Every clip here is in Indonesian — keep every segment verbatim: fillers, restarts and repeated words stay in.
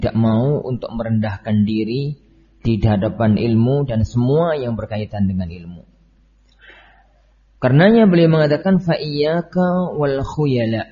tidak mau untuk merendahkan diri di hadapan ilmu dan semua yang berkaitan dengan ilmu. Karenanya beliau mengatakan fa iyyaka wal khuyala.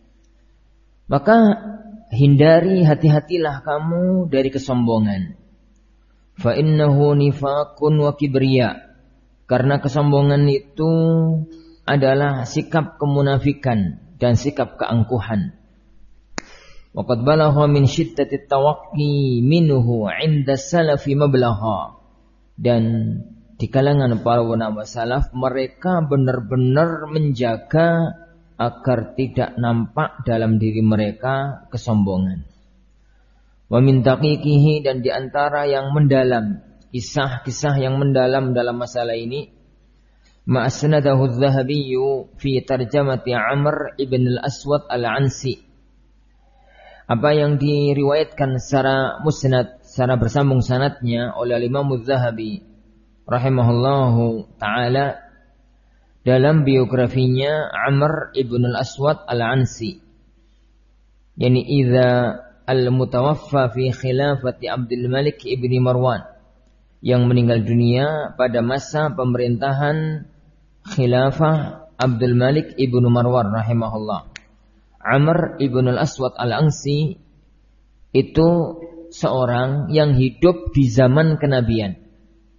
Maka hindari, hati-hatilah kamu dari kesombongan. Fa innahu nifaqun wa kibriya. Karena kesombongan itu adalah sikap kemunafikan dan sikap keangkuhan. Waqad balagha min syiddati tawaqqi minhu 'inda salafi mablagha. Dan di kalangan para ulama salaf mereka benar-benar menjaga agar tidak nampak dalam diri mereka kesombongan. Wa min taqiqihi, dan di antara yang mendalam, kisah-kisah yang mendalam dalam masalah ini, ma asnadahu adz-Dzahabi fi tarjamati Amr ibn al-Aswad al-Ansi. Apa yang diriwayatkan secara musnad, secara bersambung sanadnya oleh Imam adz-Dzahabi rahimahullahu ta'ala dalam biografinya Amr ibn al-Aswad al-Ansi. Yani idza al-mutawaffa fi khilafati Abdul Malik ibn Marwan, yang meninggal dunia pada masa pemerintahan khilafah Abdul Malik ibn Marwan rahimahullah. Amr ibn al-Aswad al-Ansi itu seorang yang hidup di zaman kenabian,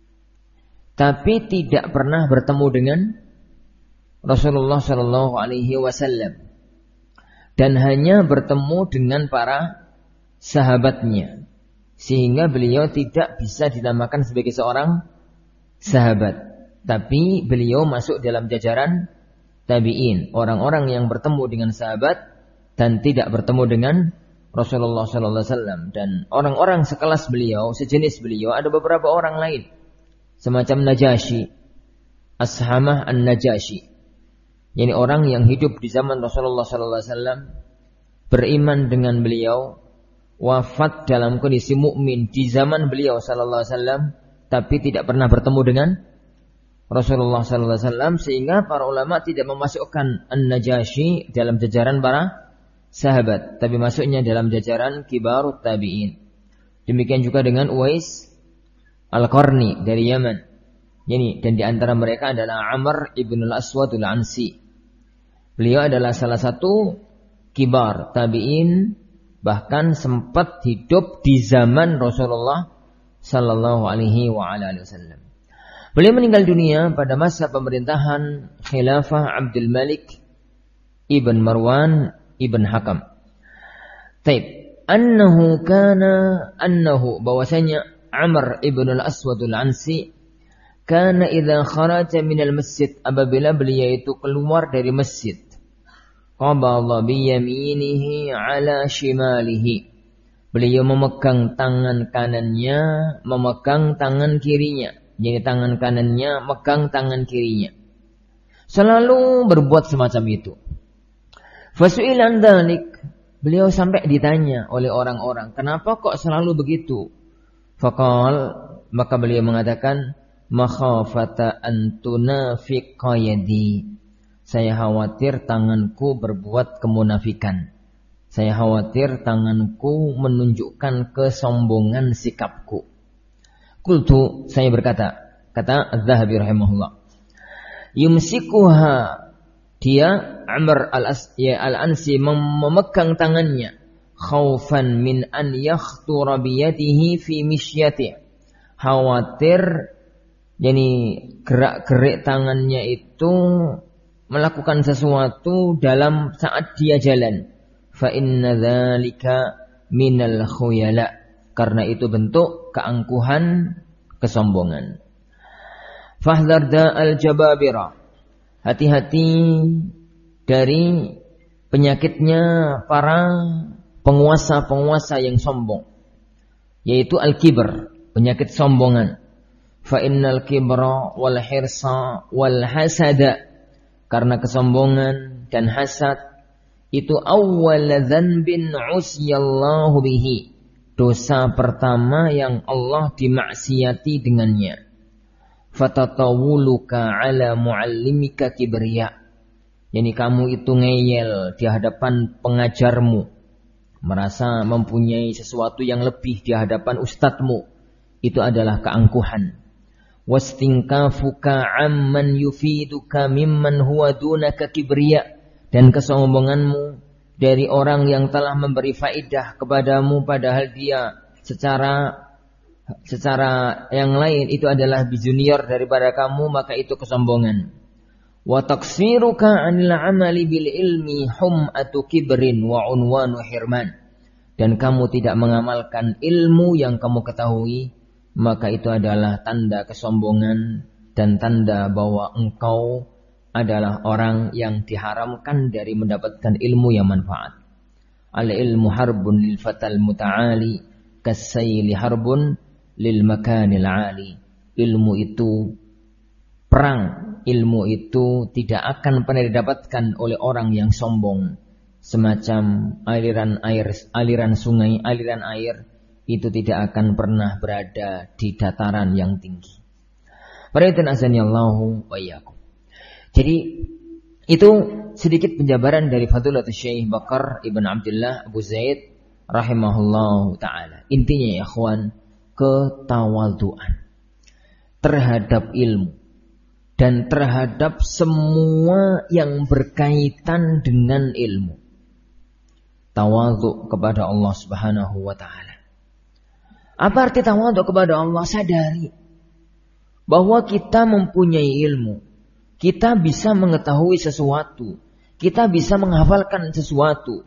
tapi tidak pernah bertemu dengan Rasulullah Shallallahu Alaihi Wasallam, dan hanya bertemu dengan para sahabatnya, sehingga beliau tidak bisa dinamakan sebagai seorang sahabat. Tapi beliau masuk dalam jajaran tabi'in, orang-orang yang bertemu dengan sahabat dan tidak bertemu dengan Rasulullah Shallallahu Alaihi Wasallam. Dan orang-orang sekelas beliau, sejenis beliau, ada beberapa orang lain, semacam Najasyi, Ashamah an-Najasyi. Yani orang yang hidup di zaman Rasulullah sallallahu alaihi wasallam, beriman dengan beliau, wafat dalam kondisi mukmin di zaman beliau sallallahu alaihi wasallam, tapi tidak pernah bertemu dengan Rasulullah sallallahu alaihi wasallam, sehingga para ulama tidak memasukkan An-Najasyi dalam jajaran para sahabat, tapi masuknya dalam jajaran kibarut tabi'in. Demikian juga dengan Uwais Al-Qarni dari Yaman. Yani, dan di antara mereka adalah Amr ibn al-Aswad al-Ansi. Beliau adalah salah satu kibar tabi'in, bahkan sempat hidup di zaman Rasulullah sallallahu alaihi wa ala alihi wasallam. Beliau meninggal dunia pada masa pemerintahan khilafah Abdul Malik ibn Marwan ibn Hakam. Taib, annahu kana annahu bahwasanya Amr ibn al-Aswad al-Ansi kana idza kharaja min al-masjid, apabila beliau itu keluar dari masjid, qabala bi yaminihi ala shimalihi, beliau memegang tangan kanannya, memegang tangan kirinya. Jadi tangan kanannya megang tangan kirinya. Selalu berbuat semacam itu. Fasu'ilan dzalik, beliau sampai ditanya oleh orang-orang, kenapa kok selalu begitu? Faqal, maka beliau mengatakan, makhafata an tunafiqa yadi. Saya khawatir tanganku berbuat kemunafikan. Saya khawatir tanganku menunjukkan kesombongan sikapku. Qultu, saya berkata, kata Az-Zahabi rahimahullah, yumsikuha, dia Amr al-Ansi memegang tangannya, khaufan min an yakhtura biyadihi fi misyati, khawatir, yani gerak-gerik tangannya itu melakukan sesuatu dalam saat dia jalan. Fa inna dzalika minal khuyala, karena itu bentuk keangkuhan, kesombongan. Fahdhar da'al jababira, hati-hati dari penyakitnya para penguasa-penguasa yang sombong, yaitu al-kibr, penyakit sombongan. Fa innal kibra wal hirsa wal hasada, karena kesombongan dan hasad itu awwal dzanbin usyallahu bihi, dosa pertama yang Allah dimaksiati dengannya. Fatatawuluka ala muallimika kibriya, yani kamu itu ngeyel di hadapan pengajarmu, merasa mempunyai sesuatu yang lebih di hadapan ustadzmu, itu adalah keangkuhan. Wastinkafuka amman yufiduka mimman huwa dunaka kibriya, dan kesombonganmu dari orang yang telah memberi faidah kepadamu padahal dia secara secara yang lain itu adalah lebih junior daripada kamu, maka itu kesombongan. Wa taqsiruka 'anil 'amali bil ilmi hum'atu kibrin wa unwanu hirman, dan kamu tidak mengamalkan ilmu yang kamu ketahui, maka itu adalah tanda kesombongan dan tanda bahwa engkau adalah orang yang diharamkan dari mendapatkan ilmu yang manfaat. Al ilmu harbun lil fatal muta'ali kasayli harbun lil makanil 'ali. Ilmu itu perang, ilmu itu tidak akan pernah didapatkan oleh orang yang sombong. Semacam aliran air, aliran sungai, aliran air itu tidak akan pernah berada di dataran yang tinggi. Perhatian azanillahu wa iyyakum. Jadi itu sedikit penjabaran dari Fadilatul Syekh Bakar Ibn Abdullah Abu Zaid rahimahullahu ta'ala. Intinya ya ikhwan, ketawaduan terhadap ilmu dan terhadap semua yang berkaitan dengan ilmu. Tawadhu kepada Allah Subhanahu wa ta'ala. Apa arti tawadhu kepada Allah? Sadari bahwa kita mempunyai ilmu, kita bisa mengetahui sesuatu, kita bisa menghafalkan sesuatu,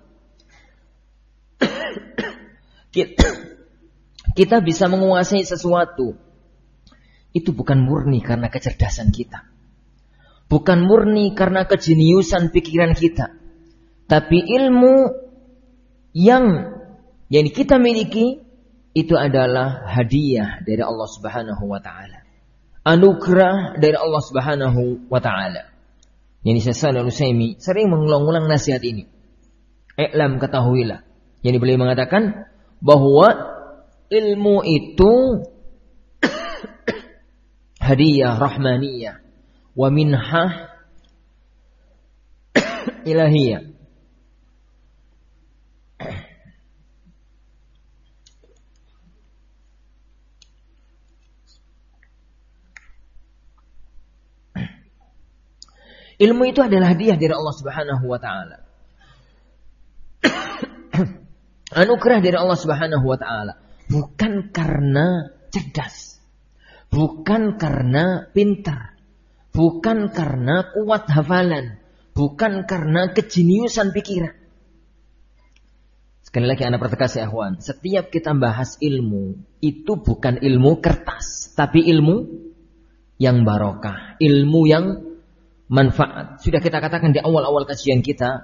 kita, kita bisa menguasai sesuatu. Itu bukan murni karena kecerdasan kita, bukan murni karena kejeniusan pikiran kita, tapi ilmu yang yang kita miliki itu adalah hadiah dari Allah Subhanahu wa ta'ala, anugerah dari Allah Subhanahu wa ta'ala. Yang Syekh Shalih Al-Utsaimin sering mengulang-ulang nasihat ini. I'lam, ketahuilah. Jadi beliau mengatakan bahwa ilmu itu hadiah rahmaniyah wa minhah ilahiyah. Ilmu itu adalah hadiah dari Allah Subhanahu wa ta'ala, anugerah dari Allah Subhanahu wa ta'ala. Bukan karena cerdas, bukan karena pintar, bukan karena kuat hafalan, bukan karena kejeniusan pikiran. Sekali lagi anak pertegas ya ikhwan, setiap kita bahas ilmu, itu bukan ilmu kertas, tapi ilmu yang barokah, ilmu yang manfaat. Sudah kita katakan di awal-awal kajian kita,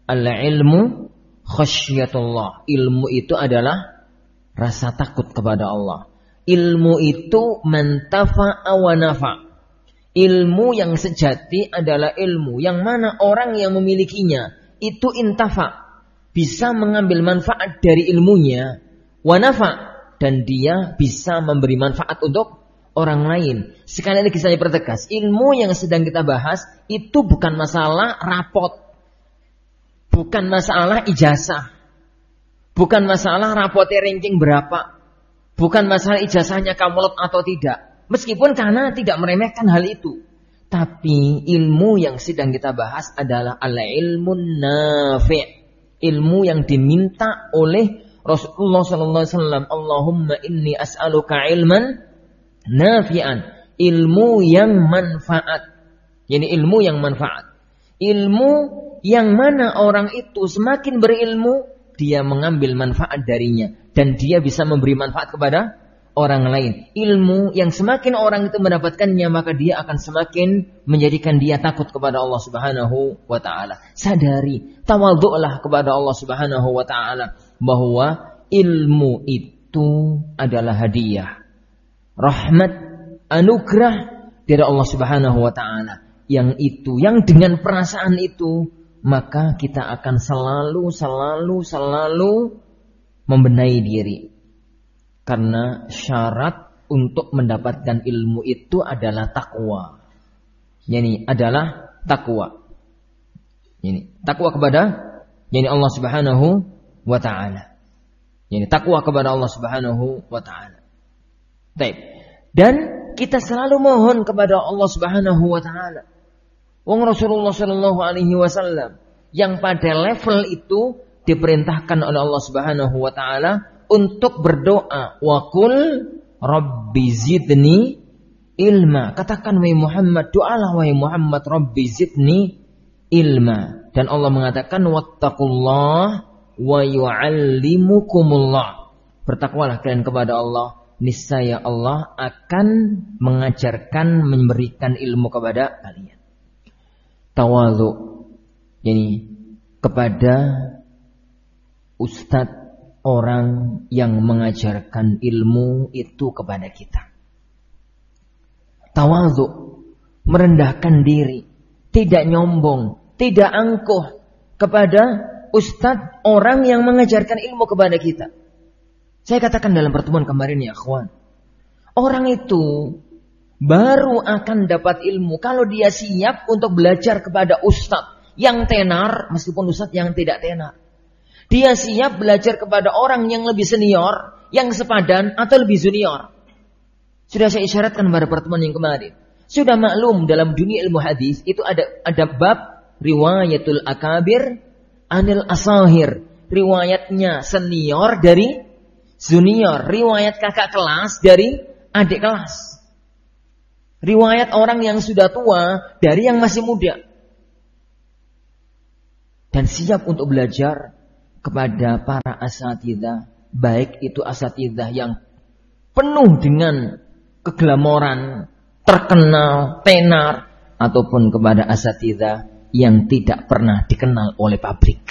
al-ilmu khasyatullah. Ilmu itu adalah rasa takut kepada Allah. Ilmu itu mantafa'a wa nafa'. Ilmu yang sejati adalah ilmu yang mana orang yang memilikinya itu intafa', bisa mengambil manfaat dari ilmunya, wa nafa', dan dia bisa memberi manfaat untuk orang lain. Sekali lagi saya pertegas, ilmu yang sedang kita bahas itu bukan masalah rapot, bukan masalah ijazah, bukan masalah rapotnya ranking berapa, bukan masalah ijazahnya kamulot atau tidak. Meskipun karena tidak meremehkan hal itu, tapi ilmu yang sedang kita bahas adalah al-ilmun nafi', ilmu yang diminta oleh Rasulullah sallallahu alaihi wasallam. Allahumma inni as'aluka ilman nafi'an, ilmu yang manfaat. Yani ilmu yang manfaat, ilmu yang mana orang itu semakin berilmu, dia mengambil manfaat darinya dan dia bisa memberi manfaat kepada orang lain. Ilmu yang semakin orang itu mendapatkannya, maka dia akan semakin menjadikan dia takut kepada Allah Subhanahu wa ta'ala. Sadari, tawadhu'lah kepada Allah Subhanahu wa ta'ala bahwa ilmu itu adalah hadiah, rahmat, anugerah dari Allah Subhanahu wa ta'ala. Yang itu, yang dengan perasaan itu, maka kita akan selalu, selalu, selalu membenahi diri. Karena syarat untuk mendapatkan ilmu itu adalah takwa. Yani adalah takwa. Yani takwa kepada yani Allah Subhanahu wa ta'ala. Yani takwa kepada Allah Subhanahu wa ta'ala. Baik. Dan kita selalu mohon kepada Allah Subhanahu wa ta'ala. Wong Rasulullah sallallahu alaihi wasallam yang pada level itu diperintahkan oleh Allah Subhanahu wa ta'ala untuk berdoa, wa qul rabbi zidni ilma. Katakan wahai Muhammad, doalah wahai Muhammad, rabbi zidni ilma. Dan Allah mengatakan wattaqullah wa yu'allimukumullah. Bertakwalah kalian kepada Allah, niscaya Allah akan mengajarkan, memberikan ilmu kepada kalian. Tawadhu, yani kepada ustadz, orang yang mengajarkan ilmu itu kepada kita. Tawadhu, merendahkan diri, tidak nyombong, tidak angkuh kepada ustadz, orang yang mengajarkan ilmu kepada kita. Saya katakan dalam pertemuan kemarin ya akhwan, orang itu baru akan dapat ilmu kalau dia siap untuk belajar kepada ustadz yang tenar, meskipun ustadz yang tidak tenar. Dia siap belajar kepada orang yang lebih senior, yang sepadan atau lebih junior. Sudah saya isyaratkan pada pertemuan yang kemarin. Sudah maklum dalam dunia ilmu hadis itu ada ada bab riwayatul akabir anil asahir. Riwayatnya senior dari junior, riwayat kakak kelas dari adik kelas. Riwayat orang yang sudah tua dari yang masih muda. Dan siap untuk belajar kepada para asatidzah, baik itu asatidzah yang penuh dengan keglamoran, terkenal, tenar, ataupun kepada asatidzah yang tidak pernah dikenal oleh pabrik.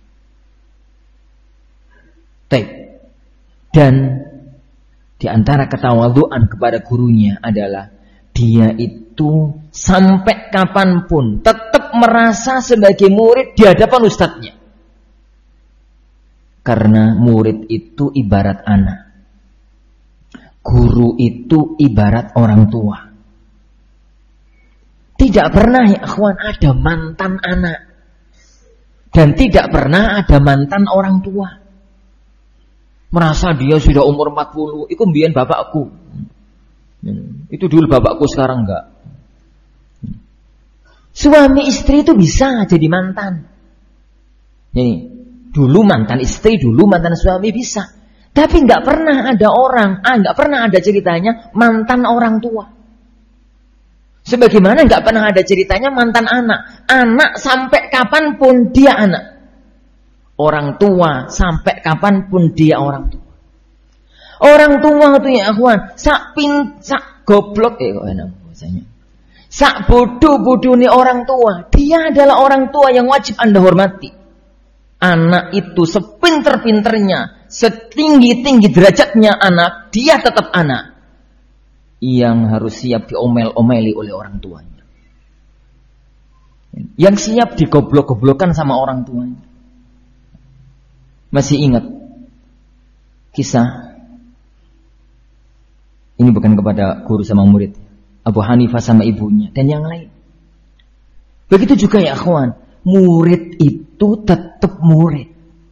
Baik. Dan di antara ketawadhuan kepada gurunya adalah dia itu sampai kapanpun tetap merasa sebagai murid di hadapan ustadznya. Karena murid itu ibarat anak. Guru itu ibarat orang tua. Tidak pernah ya akhwan ada mantan anak. Dan tidak pernah ada mantan orang tua. Merasa dia sudah umur empat puluh. Itu mbiyen bapakku. Itu dulu bapakku, sekarang enggak. Suami istri itu bisa jadi mantan. Ini dulu mantan istri, dulu mantan suami bisa. Tapi nggak pernah ada orang, ah nggak pernah ada ceritanya mantan orang tua. Sebagaimana nggak pernah ada ceritanya mantan anak. Anak sampai kapanpun dia anak. Orang tua sampai kapanpun dia orang tua. Orang tua itu ya akhwan, sak pin, sak goblok ya kok enak bahasanya. Sak bodoh-bodohnya orang tua, dia adalah orang tua yang wajib Anda hormati. Anak itu sepinter-pinternya, setinggi-tinggi derajatnya anak, dia tetap anak. Yang harus siap diomel-omeli oleh orang tuanya. Yang siap digoblok-goblokan sama orang tuanya. Masih ingat kisah, ini bukan kepada guru sama murid, Abu Hanifah sama ibunya, dan yang lain. Begitu juga ya akhwan, murid itu tetap murid.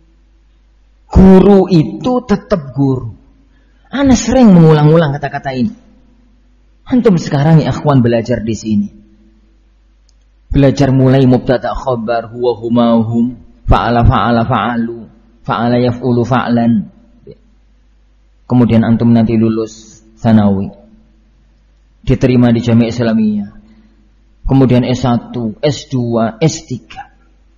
Guru itu tetap guru. Ana sering mengulang-ulang kata-kata ini. Antum sekarang ya akhwan belajar di sini. Belajar mulai mubtada khabar, huwa humahum, fa'ala fa'ala fa'alu, fa'ala yaf'ulu fa'lan. Kemudian antum nanti lulus sanawi. Diterima di Jami'ah Islamiyah. Kemudian S satu, S dua, S tiga.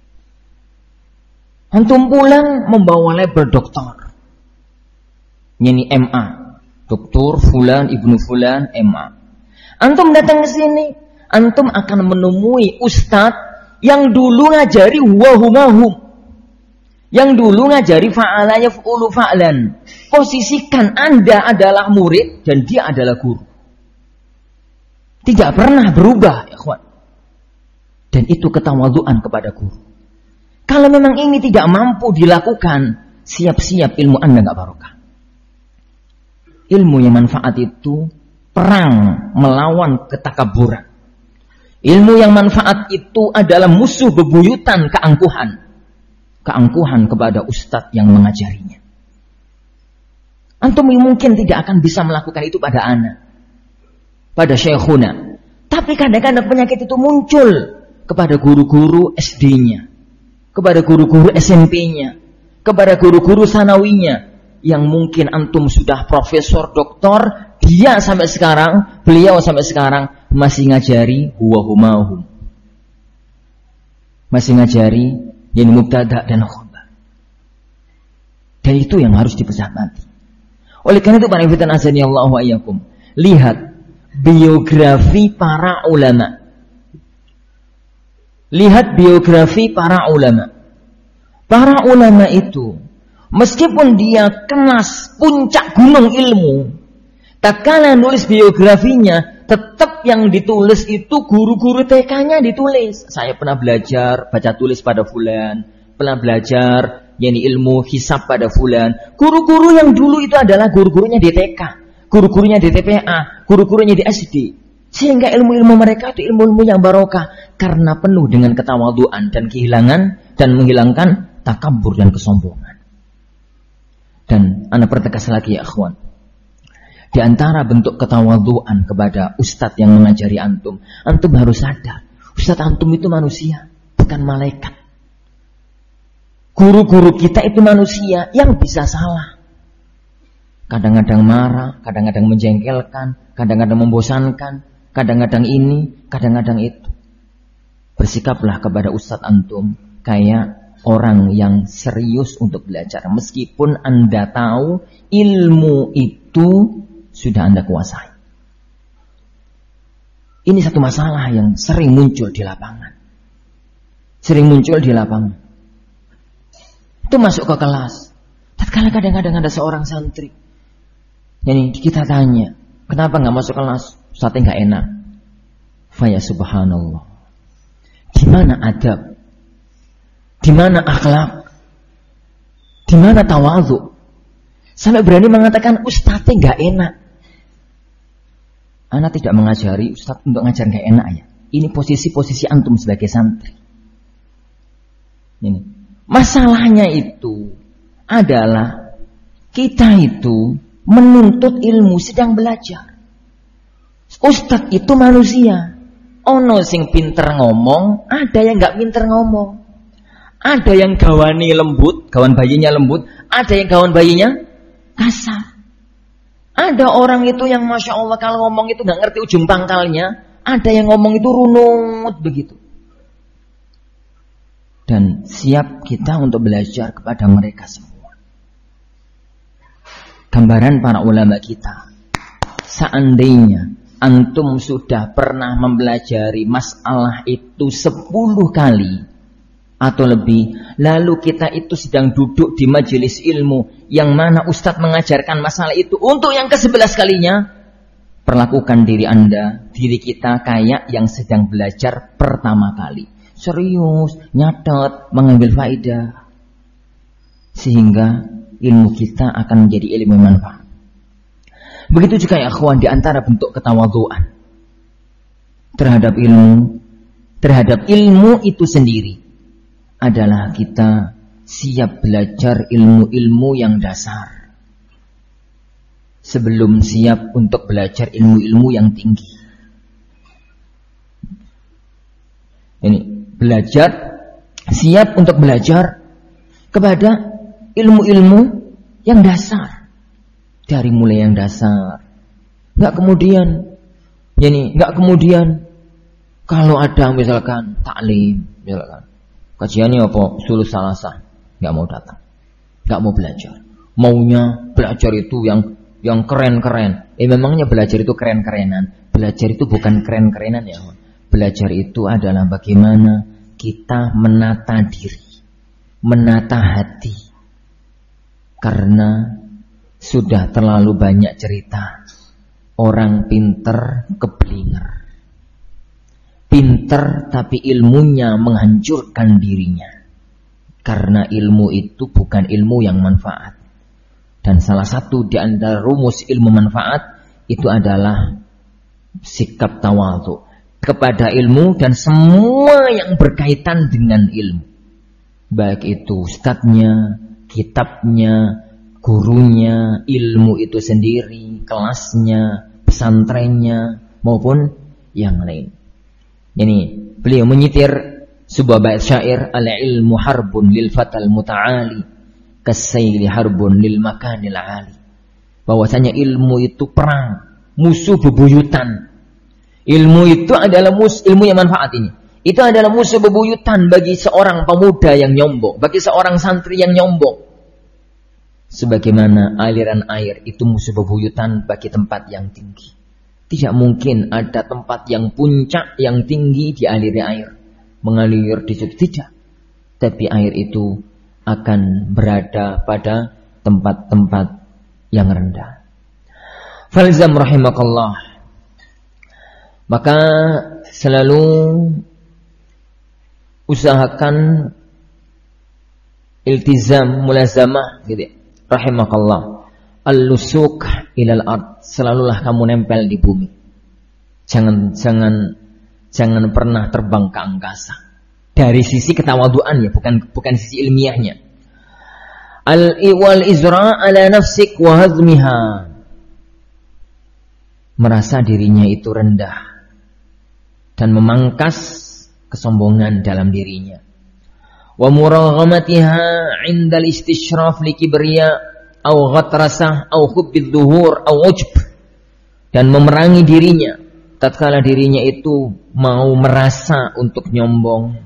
Antum pulang membawa label doktor. Ini M A. Doktor Fulan Ibnu Fulan M A. Antum datang ke sini, antum akan menemui ustadz yang dulu ngajari wahumahum. Yang dulu ngajari fa'ala yaf'ulu fa'lan. Posisikan Anda adalah murid dan dia adalah guru. Tidak pernah berubah, ikhwan. Dan itu ketawadhuan kepada guru. Kalau memang ini tidak mampu dilakukan, siap-siap ilmu Anda enggak barokah. Ilmu yang manfaat itu perang melawan ketakaburan. Ilmu yang manfaat itu adalah musuh bebuyutan keangkuhan. keangkuhan kepada ustadz yang mengajarinya. Antum mungkin tidak akan bisa melakukan itu pada anak, pada syekhuna. Tapi kadang-kadang penyakit itu muncul kepada guru-guru S D-nya, kepada guru-guru S M P-nya, kepada guru-guru sanawinya, yang mungkin antum sudah profesor, doktor, dia sampai sekarang, beliau sampai sekarang masih ngajari huwa humahum, masih ngajari yang mubtada dan khabar. Dan itu yang harus diperhatikan. Oleh karena itu para ikhwan azani Allah wa iyyakum, lihat biografi para ulama. Lihat biografi para ulama. Para ulama itu meskipun dia kelas puncak gunung ilmu, tak kala nulis biografinya, tetap yang ditulis itu guru-guru T K-nya ditulis. Saya pernah belajar baca tulis pada fulan, pernah belajar yakni ilmu hisab pada fulan. Guru-guru yang dulu itu adalah guru-gurunya di T K, guru-gurunya di T P A, guru-gurunya di S D. Sehingga ilmu-ilmu mereka itu ilmu-ilmu yang barokah karena penuh dengan ketawaduan dan kehilangan dan menghilangkan takabur dan kesombongan. Dan ana pertegas lagi ya akhwan, di antara bentuk ketawaduan kepada ustadz yang mengajari antum, antum harus sadar, ustadz antum itu manusia, bukan malaikat. Guru-guru kita itu manusia yang bisa salah. Kadang-kadang marah, kadang-kadang menjengkelkan, kadang-kadang membosankan, kadang-kadang ini, kadang-kadang itu. Bersikaplah kepada ustadz antum kayak orang yang serius untuk belajar. Meskipun Anda tahu ilmu itu sudah Anda kuasai. Ini satu masalah yang sering muncul di lapangan. Sering muncul di lapangan. Itu masuk ke kelas. Tatkala kadang-kadang ada seorang santri. Jadi kita tanya, kenapa nggak masuk kelas? Ustaznya nggak enak. Faya subhanallah. Di mana adab? Di mana akhlak? Di mana tawadhu? Sampai berani mengatakan ustaznya nggak enak. Ana tidak mengajari ustaz untuk ngajar nggak enak ya. Ini posisi-posisi antum sebagai santri. Ini. Masalahnya itu adalah kita itu menuntut ilmu sedang belajar. Ustadz itu manusia. Ono sing pinter ngomong, ada yang nggak pinter ngomong. Ada yang gawani lembut, gawan bayinya lembut, ada yang gawan bayinya kasar. Ada orang itu yang masya Allah kalau ngomong itu nggak ngerti ujung pangkalnya, ada yang ngomong itu runut begitu. Dan siap kita untuk belajar kepada mereka semua. Gambaran para ulama kita. Seandainya antum sudah pernah mempelajari masalah itu sepuluh kali atau lebih, lalu kita itu sedang duduk di majelis ilmu yang mana ustadz mengajarkan masalah itu untuk yang kesebelas kalinya, perlakukan diri Anda, diri kita kayak yang sedang belajar pertama kali. Serius, nyatet, mengambil faedah. Sehingga ilmu kita akan menjadi ilmu yang manfaat. Begitu juga ya akhwan, di antara bentuk ketawadhuan terhadap ilmu, terhadap ilmu itu sendiri adalah kita siap belajar ilmu-ilmu yang dasar sebelum siap untuk belajar ilmu-ilmu yang tinggi. Ini belajar, siap untuk belajar kepada ilmu-ilmu yang dasar. Dari mulai yang dasar. Nggak kemudian, yani nggak kemudian kalau ada misalkan taklim, misalkan kajiannya apa, sulus salasah, nggak mau datang, nggak mau belajar. Maunya belajar itu yang yang keren-keren. Eh memangnya belajar itu keren-kerenan? Belajar itu bukan keren-kerenan ya. Belajar itu adalah bagaimana kita menata diri, menata hati. Karena sudah terlalu banyak cerita orang pinter keblinger. Pinter tapi ilmunya menghancurkan dirinya. Karena ilmu itu bukan ilmu yang manfaat. Dan salah satu di antara rumus ilmu manfaat itu adalah sikap tawadhu kepada ilmu dan semua yang berkaitan dengan ilmu. baik itu ustadznya, kitabnya, gurunya, ilmu itu sendiri, kelasnya, pesantrennya, maupun yang lain. Ini beliau menyitir sebuah bait syair, al-ilmu harbun lil fatal muta'ali kasayli harbun lil makanil ali. Bahwasanya ilmu itu perang, musuh bebuyutan. Ilmu itu adalah mus, ilmu yang manfaat ini. Itu adalah musuh bebuyutan bagi seorang pemuda yang nyombong, bagi seorang santri yang nyombong. Sebagaimana aliran air itu musuh bebuyutan bagi tempat yang tinggi. Tidak mungkin ada tempat yang puncak, yang tinggi dialiri air. Mengalir di situ, tidak. Tapi air itu akan berada pada tempat-tempat yang rendah. Falzam rahimakallah. Maka selalu usahakan iltizam, mulazamah gitu. Rahimakallah. Al-lusuk ilal ard. Selalulah kamu nempel di bumi. Jangan jangan jangan pernah terbang ke angkasa. Dari sisi ketawaduan ya, bukan bukan sisi ilmiahnya. Al-iwal izra ala nafsik wa hazmiha. Merasa dirinya itu rendah dan memangkas kesombongan dalam dirinya. Wa muraghamatiha 'indal istishraf li kibriya aw ghatrasah aw hubbidh dhuhur aw ujb, dan memerangi dirinya tatkala dirinya itu mau merasa untuk nyombong,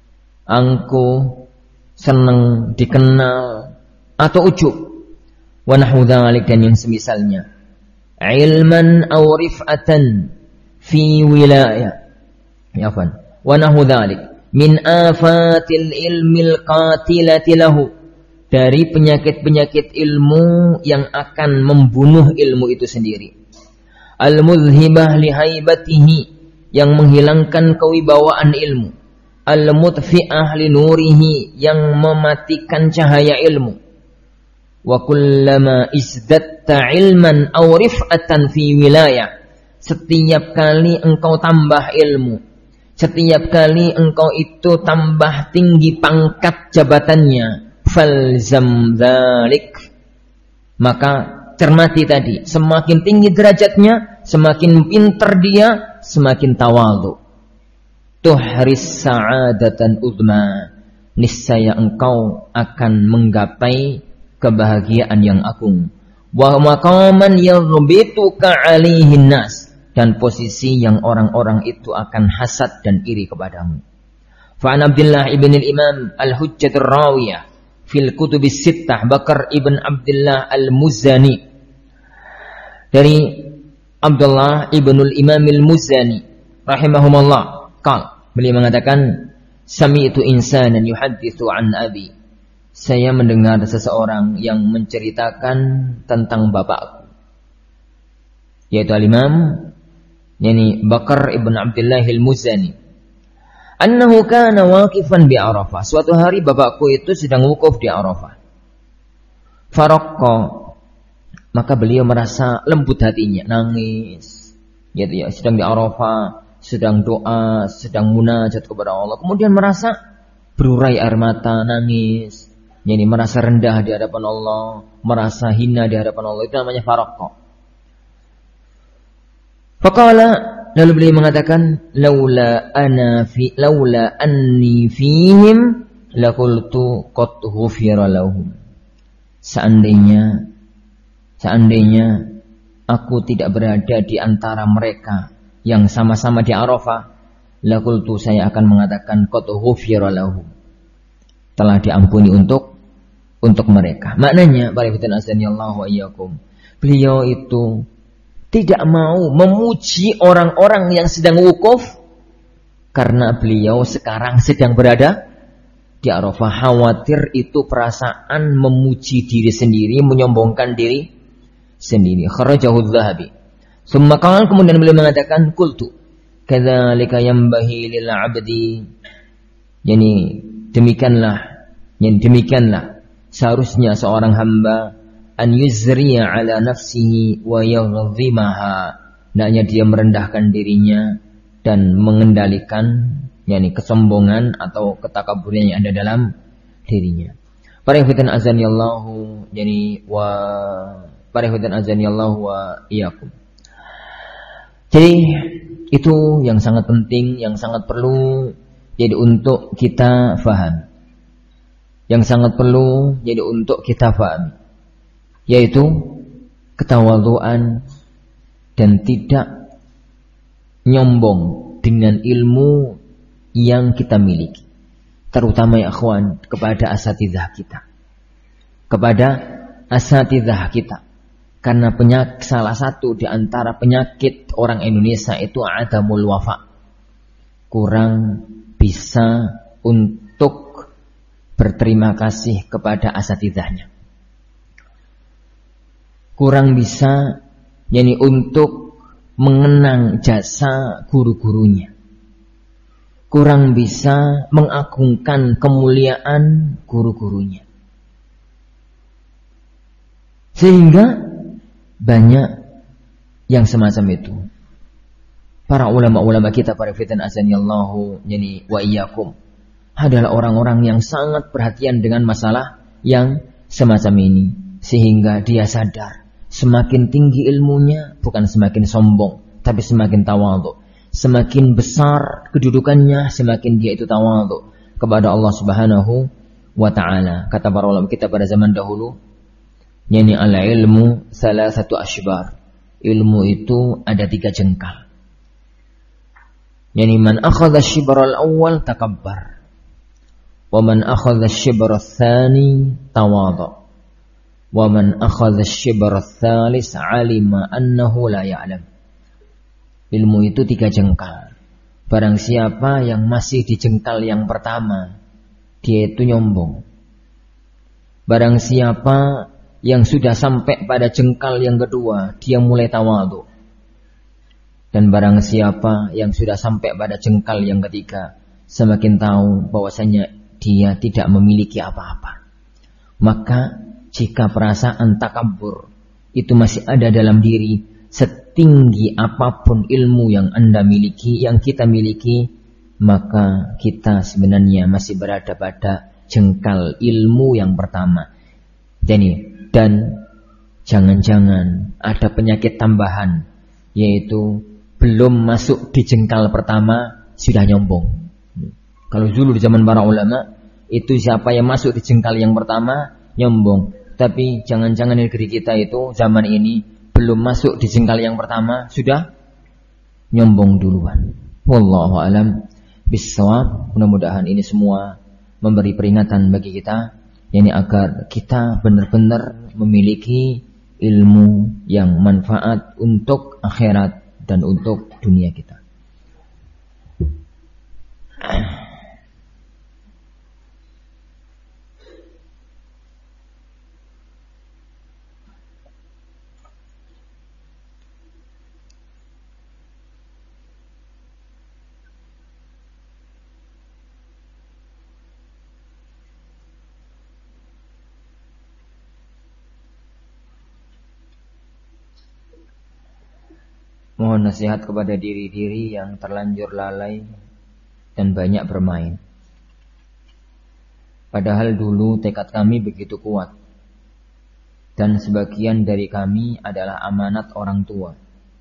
angkuh, senang dikenal atau ujub. Wa nahwu dzalik, dan yang semisalnya. Ilman aw rif'atan fi wilayah. Ya afwan. Wa nahwu dzalik min afatil ilmil qatilati lahu, dari penyakit-penyakit ilmu yang akan membunuh ilmu itu sendiri. Al-mudhibah li haibatihi, yang menghilangkan kewibawaan ilmu. Al-mutfi'ah li nurihi, yang mematikan cahaya ilmu. Wa kullama izdatta ilman aw rif'atan fi wilayah, setiap kali engkau tambah ilmu, setiap kali engkau itu tambah tinggi pangkat jabatannya, falzam dzalik, maka cermati tadi, semakin tinggi derajatnya, semakin pintar dia, semakin tawadhu. Tuhris sa'adatan udma, niscaya engkau akan menggapai kebahagiaan yang agung. Wa maqaman yaghbituka 'alaihin nas, dan posisi yang orang-orang itu akan hasad dan iri kepadamu. Fa an Abdullah ibn al-Imam al-Hujjah ar-Rawiyah fil kutub as-sittah Bakar ibn Abdullah al-Muzani, dari Abdullah ibn al-Imam al-Muzani rahimahumullah, qal, beliau mengatakan, sami'tu insanan yuhadditsu an abi, saya mendengar seseorang yang menceritakan tentang bapakku, yaitu al-Imam yani Bakar ibn Abdullah al-Muzani, annahu kana waqifan bi Arafah. Suatu hari bapakku itu sedang wukuf di Arafah. Faraqqa, maka beliau merasa lembut hatinya, nangis. Gitu ya, sedang di Arafah, sedang doa, sedang munajat kepada Allah. Kemudian merasa berurai air mata, nangis. Yani merasa rendah di hadapan Allah, merasa hina di hadapan Allah. Itu namanya faraqqa. Faqala, lalu beliau mengatakan, laula ana fi laula anni fihim laqultu qad ghufira lahum. Seandainya seandainya aku tidak berada di antara mereka yang sama-sama di Arafah, laqultu, saya akan mengatakan qad ghufira lahum, telah diampuni untuk untuk mereka. Maknanya, barakallahu azanillahu wa iyyakum, beliau itu tidak mau memuji orang-orang yang sedang wukuf karena beliau sekarang sedang berada di Arafah. Khawatir itu perasaan memuji diri sendiri, menyombongkan diri sendiri. Kharajahu Adz-Dzahabi. Tsumma qala, kemudian beliau mengatakan, qultu kadzalika yanbahi lil 'abdi, yani demikianlah, yani demikianlah seharusnya seorang hamba, an yuzriya ala nafsihi wa yaghzimaha, hendaknya dia merendahkan dirinya dan mengendalikan, yakni kesombongan atau ketakaburan yang ada dalam dirinya. Para ikhwan azanillahu yani wa para ikhwan azanillahu wa iyyakum. Jadi itu yang sangat penting, yang sangat perlu jadi untuk kita faham. Yang sangat perlu jadi untuk kita faham, yaitu ketawadhuan dan tidak nyombong dengan ilmu yang kita miliki. Terutama ya akhwan, kepada asatidzah kita. Kepada asatidzah kita. Karena penyakit, salah satu di antara penyakit orang Indonesia itu adamul wafa. Kurang bisa untuk berterima kasih kepada asatidzahnya. Kurang bisa yani untuk mengenang jasa guru-gurunya. Kurang bisa mengagungkan kemuliaan guru-gurunya. Sehingga banyak yang semacam itu. Para ulama-ulama kita, para fitan azanillahu yani wa iyyakum, adalah orang-orang yang sangat perhatian dengan masalah yang semacam ini. Sehingga dia sadar, semakin tinggi ilmunya bukan semakin sombong, tapi semakin tawadhu. Semakin besar kedudukannya, semakin dia itu tawadhu kepada Allah Subhanahu wa ta'ala. Kata para ulama kita pada zaman dahulu, yani al-ilmu salasatu ashbar. Ilmu itu ada tiga jengkal. Yani man akhadha ash-shibra al-awwal takabbar. Wa man akhadha ash-shibra ats-tsani tawadha. Wa man akhadha ash-shibra ats-tsalis 'alima annahu la ya'lam. Ilmu itu tiga jengkal. Barang siapa yang masih di jengkal yang pertama, dia itu nyombong. Barang siapa yang sudah sampai pada jengkal yang kedua, dia mulai tawadhu. Dan barang siapa yang sudah sampai pada jengkal yang ketiga, semakin tahu bahwasanya dia tidak memiliki apa-apa. Maka jika perasaan takabur itu masih ada dalam diri, setinggi apapun ilmu yang Anda miliki, yang kita miliki, maka kita sebenarnya masih berada pada jengkal ilmu yang pertama. Jadi, dan jangan-jangan ada penyakit tambahan, yaitu belum masuk di jengkal pertama sudah nyombong. Kalau dulu di zaman para ulama, itu siapa yang masuk di jengkal yang pertama nyombong. Tapi jangan-jangan negeri kita itu zaman ini belum masuk di jengkal yang pertama sudah nyombong duluan. Wallahu alam bissawab. Mudah-mudahan ini semua memberi peringatan bagi kita, yakni agar kita benar-benar memiliki ilmu yang manfaat untuk akhirat dan untuk dunia kita. Mohon nasihat kepada diri-diri yang terlanjur lalai dan banyak bermain. Padahal dulu tekad kami begitu kuat. Dan sebagian dari kami adalah amanat orang tua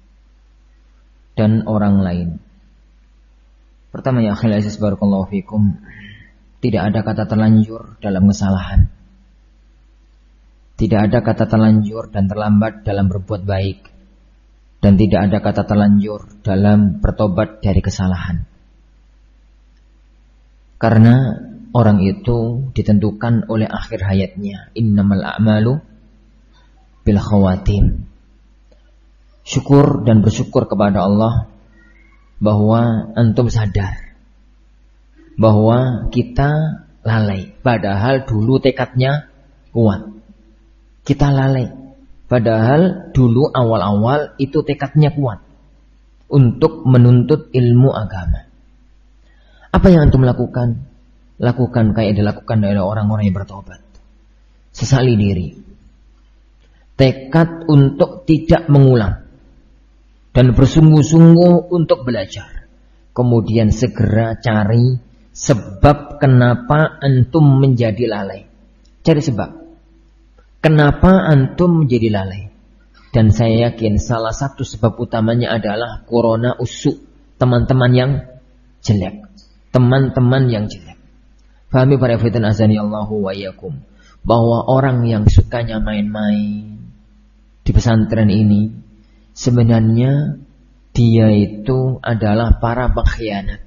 dan orang lain. Pertama ya akhil aziz barakallahu fikum, tidak ada kata terlanjur dalam kesalahan. Tidak ada kata terlanjur dan terlambat dalam berbuat baik. Dan tidak ada kata terlanjur dalam bertobat dari kesalahan. Karena orang itu ditentukan oleh akhir hayatnya. Innamal a'malu bil khawatim. Syukur dan bersyukur kepada Allah bahwa antum sadar bahwa kita lalai. Padahal dulu tekadnya kuat. Kita lalai. Padahal dulu awal-awal itu tekadnya kuat untuk menuntut ilmu agama. Apa yang antum lakukan? Lakukan kayak dilakukan oleh orang-orang yang bertobat. Sesali diri. Tekad untuk tidak mengulang. Dan bersungguh-sungguh untuk belajar. Kemudian segera cari sebab kenapa antum menjadi lalai. Cari sebab. Kenapa antum menjadi lalai? Dan saya yakin salah satu sebab utamanya adalah corona usuk, teman-teman yang jelek. Teman-teman yang jelek. Fahami para fitan azani Allahu wa iyyakum, bahwa orang yang sukanya main-main di pesantren ini sebenarnya dia itu adalah para pengkhianat.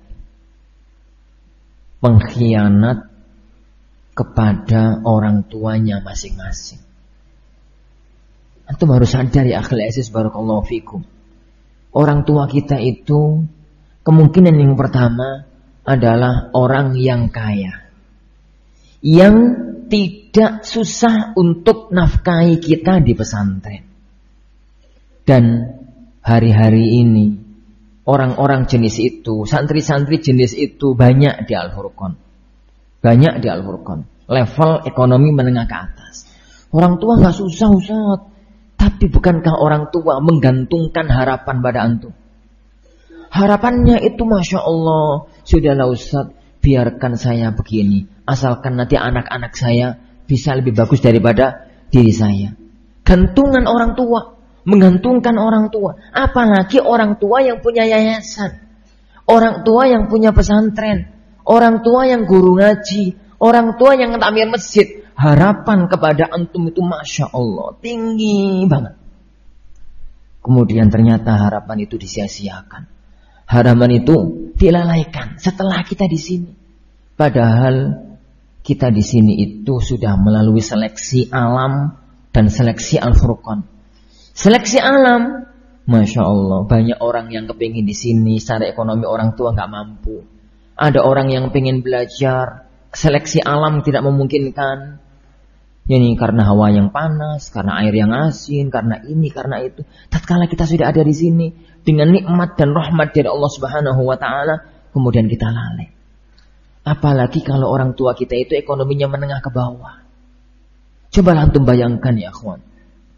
Pengkhianat kepada orang tuanya masing-masing. Antum harus sadar ya akhil aziz barakallahu fikum. Orang tua kita itu kemungkinan yang pertama adalah orang yang kaya. Yang tidak susah untuk nafkahi kita di pesantren. Dan hari-hari ini orang-orang jenis itu, santri-santri jenis itu banyak di Al-Furqan. Banyak di Al-Furqan. Level ekonomi menengah ke atas. Orang tua gak susah Ustaz. Tapi bukankah orang tua menggantungkan harapan pada antum? Harapannya itu Masya Allah. Sudahlah Ustaz, biarkan saya begini. Asalkan nanti anak-anak saya bisa lebih bagus daripada diri saya. Gantungan orang tua. Menggantungkan orang tua. Apalagi orang tua yang punya yayasan. Orang tua yang punya pesantren. Orang tua yang guru ngaji. Orang tua yang takmir masjid. Harapan kepada antum itu Masya Allah tinggi banget. Kemudian ternyata harapan itu disia-siakan. Harapan itu dilalaikan setelah kita di sini. Padahal kita di sini itu sudah melalui seleksi alam dan seleksi Al-Furqan. Seleksi alam, Masya Allah, banyak orang yang kepingin di sini, secara ekonomi orang tua nggak mampu. Ada orang yang pengen belajar, seleksi alam tidak memungkinkan. Ini karena hawa yang panas, karena air yang asin, karena ini, karena itu. Tatkala kita sudah ada di sini dengan nikmat dan rahmat dari Allah Subhanahu Wa Taala, kemudian kita lalai. Apalagi kalau orang tua kita itu ekonominya menengah ke bawah. Coba antum bayangkan ya, akhwan.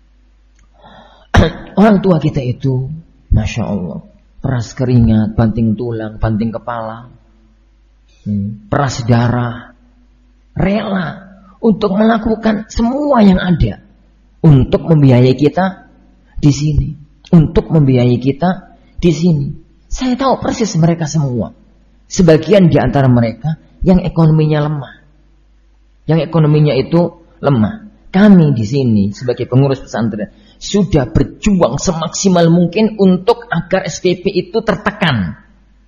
Orang tua kita itu, Masya Allah, peras keringat, banting tulang, banting kepala, hmm, peras darah, rela untuk melakukan semua yang ada untuk membiayai kita di sini, untuk membiayai kita di sini. Saya tahu persis mereka semua. Sebagian di antara mereka yang ekonominya lemah, yang ekonominya itu lemah. Kami di sini sebagai pengurus pesantren sudah berjuang semaksimal mungkin untuk agar S P P itu tertekan.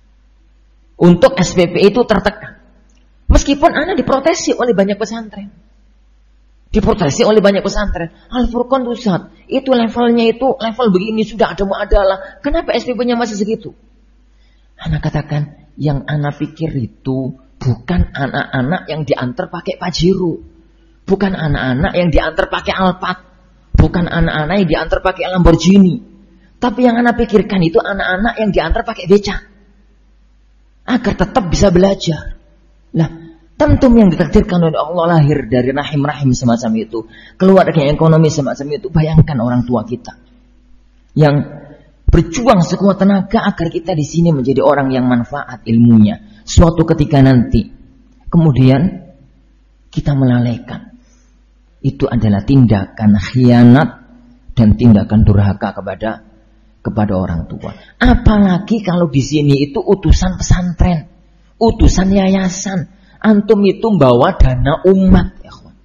Untuk S P P itu tertekan. Meskipun Anda diprotesi oleh banyak pesantren. Diprotesi oleh banyak pesantren. Al-Furqan Ustaz, itu levelnya itu level begini sudah ada muadalah. Kenapa S P P-nya masih segitu? Anda katakan, yang Anda pikir itu bukan anak-anak yang diantar pakai Pajero. Bukan anak-anak yang diantar pakai Alphard. Bukan anak-anak yang diantar pakai Lamborghini. Tapi yang Anda pikirkan itu anak-anak yang diantar pakai becak. Agar tetap bisa belajar. Lah, tentu yang ditakdirkan oleh Allah lahir dari rahim-rahim semacam itu. Keluar dari ekonomi semacam itu. Bayangkan orang tua kita. Yang berjuang sekuat tenaga agar kita di sini menjadi orang yang manfaat ilmunya. Suatu ketika nanti. Kemudian kita melalaikan. Itu adalah tindakan khianat dan tindakan durhaka kepada kepada orang tua. Apalagi kalau di sini itu utusan pesantren, utusan yayasan. Antum itu membawa dana umat, ya kawan.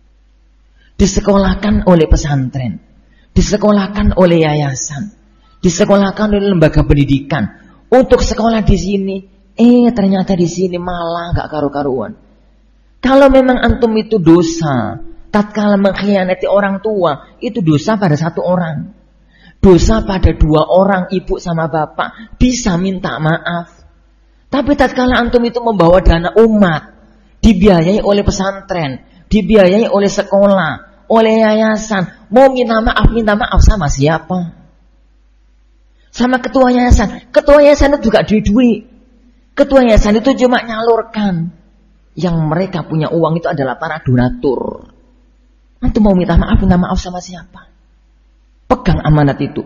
Disekolahkan oleh pesantren, disekolahkan oleh yayasan, disekolahkan oleh lembaga pendidikan untuk sekolah di sini. Eh ternyata di sini malah nggak karu-karuan. Kalau memang antum itu dosa, tatkala mengkhianati orang tua, itu dosa pada satu orang. Dosa pada dua orang, ibu sama bapak, bisa minta maaf. Tapi tatkala antum itu membawa dana umat, dibiayai oleh pesantren, dibiayai oleh sekolah, oleh yayasan, mau minta maaf, minta maaf sama siapa? Sama ketua yayasan. Ketua yayasan itu juga duit-duit. Ketua yayasan itu cuma nyalurkan. Yang mereka punya uang itu adalah para donatur. Antum mau minta maaf, minta maaf sama siapa? Pegang amanat itu.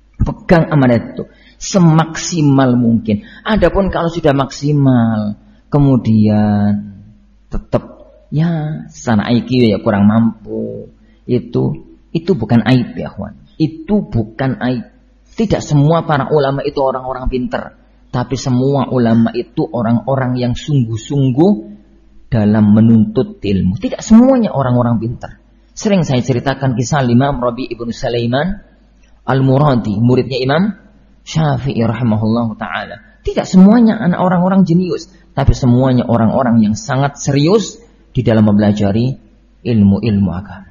Pegang amanat itu. Semaksimal mungkin. Adapun kalau sudah maksimal, kemudian tetap ya secara I Q ya kurang mampu, itu itu bukan aib ya kawan. Itu bukan aib. Tidak semua para ulama itu orang-orang pintar, tapi semua ulama itu orang-orang yang sungguh-sungguh dalam menuntut ilmu. Tidak semuanya orang-orang pintar. Sering saya ceritakan kisah Imam Rabi ibnu Sulaiman Al-Muradi, muridnya Imam Syafi'i rahimahullah ta'ala. Tidak semuanya anak orang-orang jenius, tapi semuanya orang-orang yang sangat serius di dalam mempelajari ilmu-ilmu agama.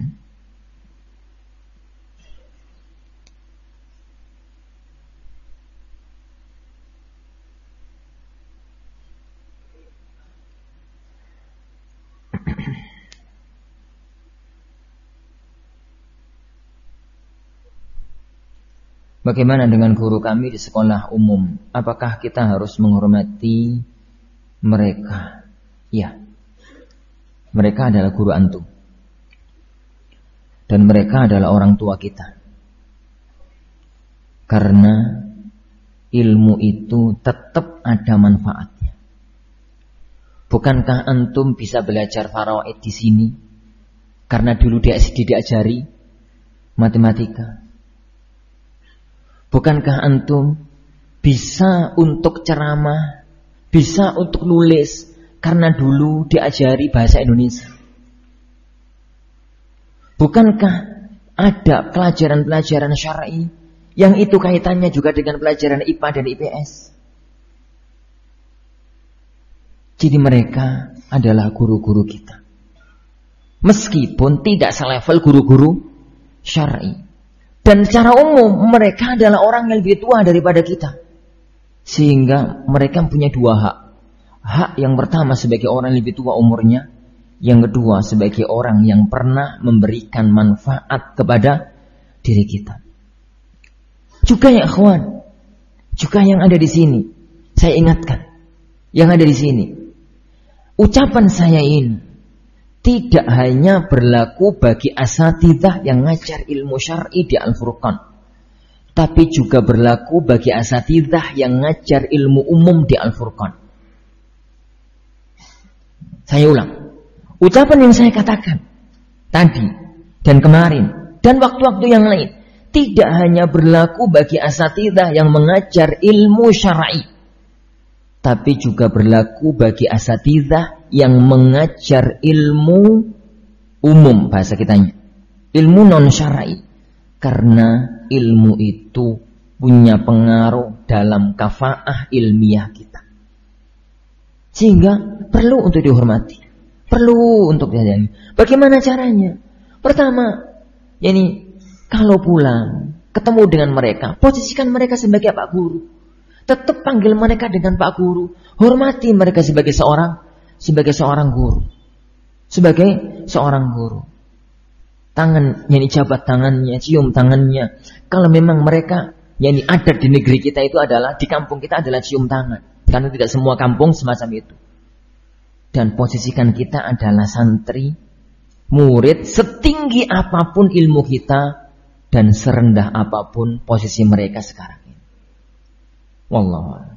Bagaimana dengan guru kami di sekolah umum? Apakah kita harus menghormati mereka? Ya, mereka adalah guru antum. Dan mereka adalah orang tua kita. Karena ilmu itu tetap ada manfaatnya. Bukankah antum bisa belajar faraid di sini? Karena dulu dia diajari matematika. Bukankah antum bisa untuk ceramah, bisa untuk nulis, karena dulu diajari bahasa Indonesia? Bukankah ada pelajaran-pelajaran syar'i yang itu kaitannya juga dengan pelajaran I P A dan I P S? Jadi mereka adalah guru-guru kita. Meskipun tidak selevel guru-guru syar'i. Dan secara umum mereka adalah orang yang lebih tua daripada kita. Sehingga mereka punya dua hak. Hak yang pertama sebagai orang yang lebih tua umurnya. Yang kedua sebagai orang yang pernah memberikan manfaat kepada diri kita. Juga ya ikhwan, juga yang ada di sini, saya ingatkan. Yang ada di sini. Ucapan saya ini tidak hanya berlaku bagi asatidzah yang ngajar ilmu syar'i di Al-Furqan, tapi juga berlaku bagi asatidzah yang ngajar ilmu umum di Al-Furqan. Saya ulang, ucapan yang saya katakan tadi dan kemarin dan waktu-waktu yang lain tidak hanya berlaku bagi asatidzah yang mengajar ilmu syar'i, tapi juga berlaku bagi asatidzah yang mengajar ilmu umum, bahasa kitanya, ilmu non syar'i, karena ilmu itu punya pengaruh dalam kafaah ilmiah kita, sehingga perlu untuk dihormati, perlu untuk diajari. Bagaimana caranya? Pertama, yakni kalau pulang ketemu dengan mereka, posisikan mereka sebagai Pak Guru, tetap panggil mereka dengan Pak Guru, hormati mereka sebagai seorang sebagai seorang guru, sebagai seorang guru. Tangan, yakni jabat tangannya, cium tangannya. Kalau memang mereka, yakni adat di negeri kita itu adalah, di kampung kita adalah cium tangan, karena tidak semua kampung semacam itu. Dan posisikan kita adalah santri, murid, setinggi apapun ilmu kita dan serendah apapun posisi mereka sekarang ini. Wallahu a'lam.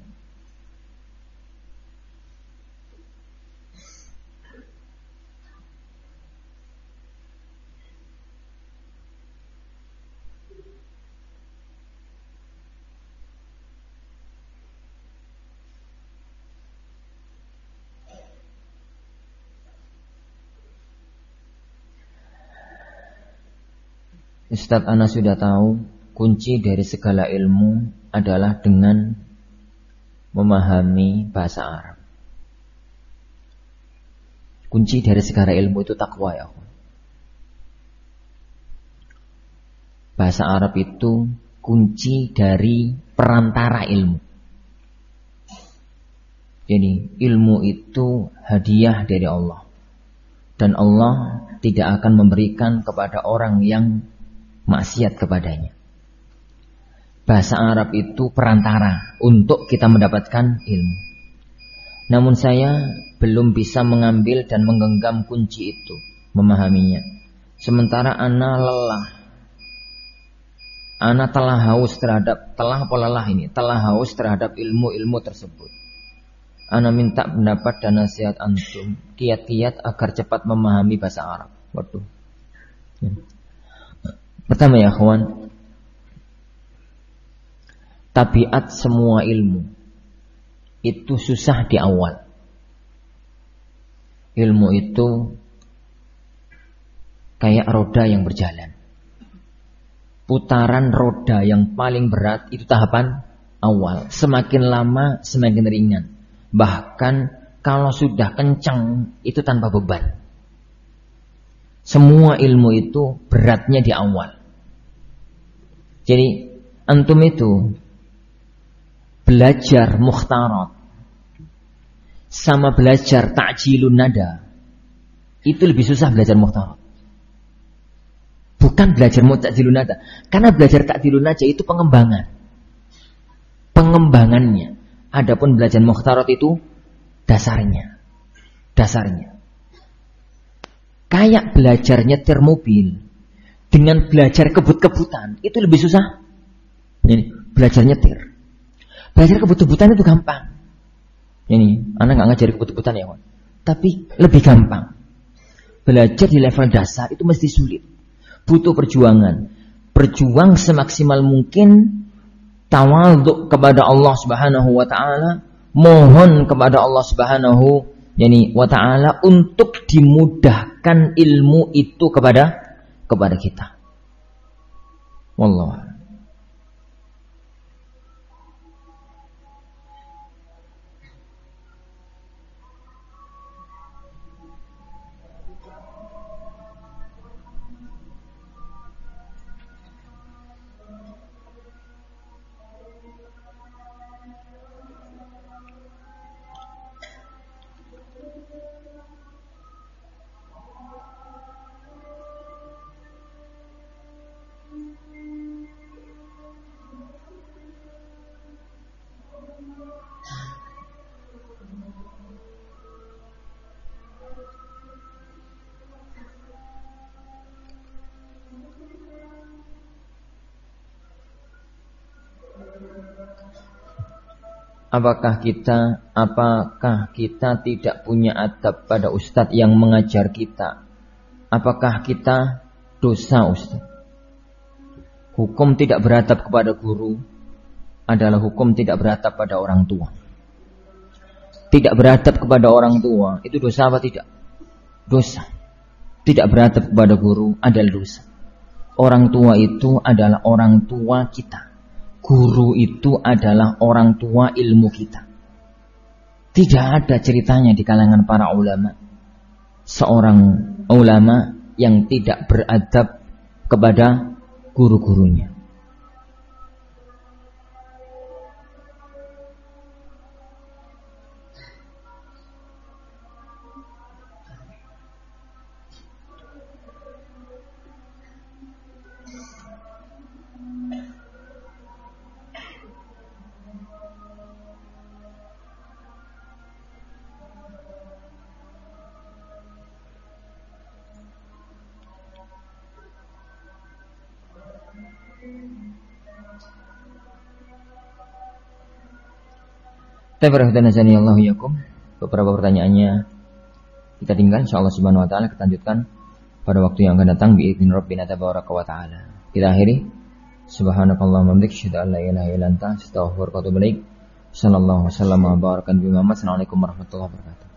Ustadz, ana sudah tahu kunci dari segala ilmu adalah dengan memahami bahasa Arab. Kunci dari segala ilmu itu takwa ya. Bahasa Arab itu kunci dari perantara ilmu. Jadi ilmu itu hadiah dari Allah. Dan Allah tidak akan memberikan kepada orang yang maksiat kepadanya. Bahasa Arab itu perantara untuk kita mendapatkan ilmu. Namun saya belum bisa mengambil dan menggenggam kunci itu, memahaminya. Sementara ana lelah. Ana telah haus terhadap, telah apa lelah ini? Telah haus terhadap ilmu-ilmu tersebut. Ana minta pendapat dan nasihat antum, kiat-kiat agar cepat memahami bahasa Arab. Waduh. Pertama ya kawan, tabiat semua ilmu itu susah di awal. Ilmu itu kayak roda yang berjalan. Putaran roda yang paling berat itu tahapan awal. Semakin lama semakin ringan. Bahkan kalau sudah kencang itu tanpa beban. Semua ilmu itu beratnya di awal. Jadi antum itu belajar mukhtarat sama belajar ta'jilun nada itu lebih susah belajar mukhtarat. Bukan belajar ta'jilun nada. Karena belajar ta'jilun nada itu pengembangan. Pengembangannya. Adapun belajar mukhtarat itu dasarnya. Dasarnya. Kayak belajar nyetir mobil dengan belajar kebut-kebutan itu lebih susah. Ini belajar nyetir. Belajar kebut-kebutan itu gampang. Ini anak nggak ngajari kebut-kebutan ya, kawan. Tapi lebih gampang. Belajar di level dasar itu mesti sulit. Butuh perjuangan. Berjuang semaksimal mungkin. Tawadhu kepada Allah Subhanahu wa taala, mohon kepada Allah Subhanahu yani wa taala untuk dimudahkan ilmu itu kepada kepada kita. Wallahu. Apakah kita apakah kita tidak punya adab pada ustadz yang mengajar kita? Apakah kita dosa ustadz? Hukum tidak beradab kepada guru adalah hukum tidak beradab pada orang tua. Tidak beradab kepada orang tua itu dosa apa tidak? Dosa. Tidak beradab kepada guru adalah dosa. Orang tua itu adalah orang tua kita. Guru itu adalah orang tua ilmu kita. Tidak ada ceritanya di kalangan para ulama seorang ulama yang tidak beradab kepada guru-gurunya. Beberapa pertanyaannya kita tinggal, insyaallah subhanahu wa ta'ala kita lanjutkan pada waktu yang akan datang biidzin rabbina tabaraka wa ta'ala. Kita akhiri subhanakallahumma wa bihamdika asyhadu an la ilaha illa anta astaghfiruka wa atubu ilaik. Sallallahu wasallam wa baraka bi Muhammad. Assalamualaikum warahmatullahi wabarakatuh.